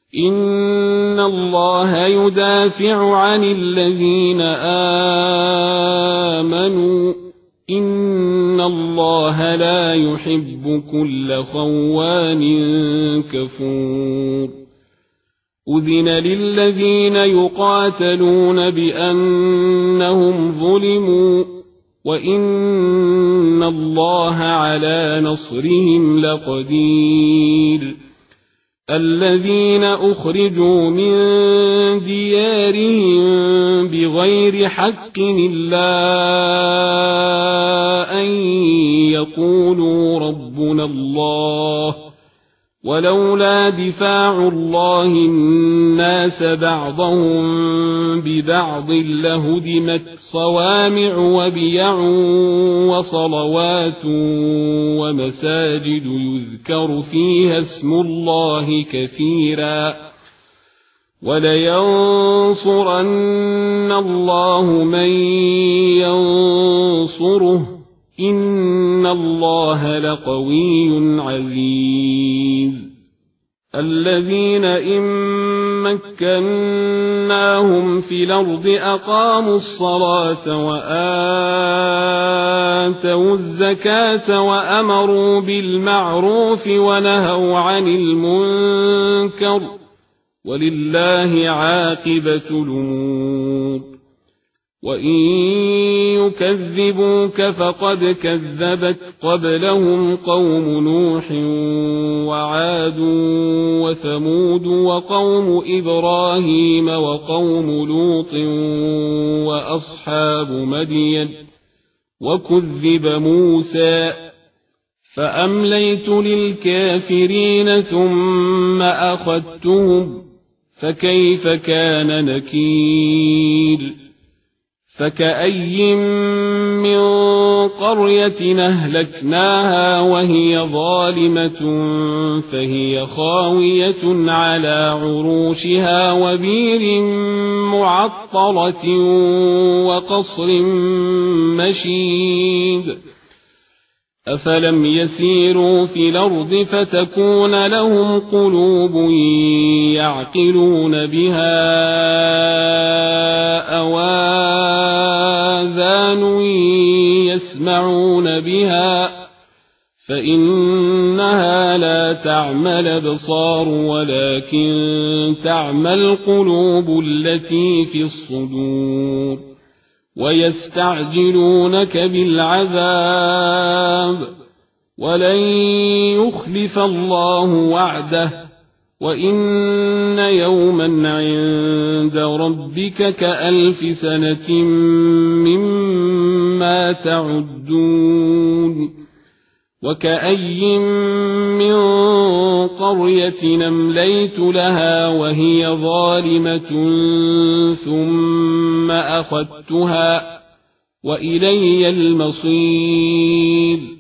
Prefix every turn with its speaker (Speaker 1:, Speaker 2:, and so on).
Speaker 1: إن الله يدافع عن الذين آمنوا إن الله لا يحب كل خوان كفور أذن للذين يقاتلون بأنهم ظلموا وإن الله على نصرهم لقدير الذين أخرجوا من ديارهم بغير حق إلا أن يقولوا ربنا الله ولولا دفاع الله الناس بعضهم ببعض لهدمت صوامع وبيع وصلوات ومساجد يذكر فيها اسم الله كثيرا ولينصرن الله من ينصره إن الله لقوي عزيز الذين إن مكناهم في الأرض أقاموا الصلاة وآتوا الزكاة وأمروا بالمعروف ونهوا عن المنكر ولله عاقبة الأمور وإن يكذبوك فقد كذبت قبلهم قوم نوح وعاد وثمود وقوم إبراهيم وقوم لوط وأصحاب مدين وكذب موسى فأمليت للكافرين ثم أخذتهم فكيف كان نكير فكأي من قرية أهلكناها وهي ظالمة فهي خاوية على عروشها وبير معطلة وقصر مشيد أفلم يسيروا في الأرض فتكون لهم قلوب يعقلون بها أو آذان يسمعون بها فإنها لا تعمى الأبصار ولكن تعمى القلوب التي في الصدور ويستعجلونك بالعذاب ولن يخلف الله وعده وإن يوما عند ربك كألف سنة مما تعدون وكأي من قرية أمليت لها وهي ظالمة ثم أخذتها وإلي المصير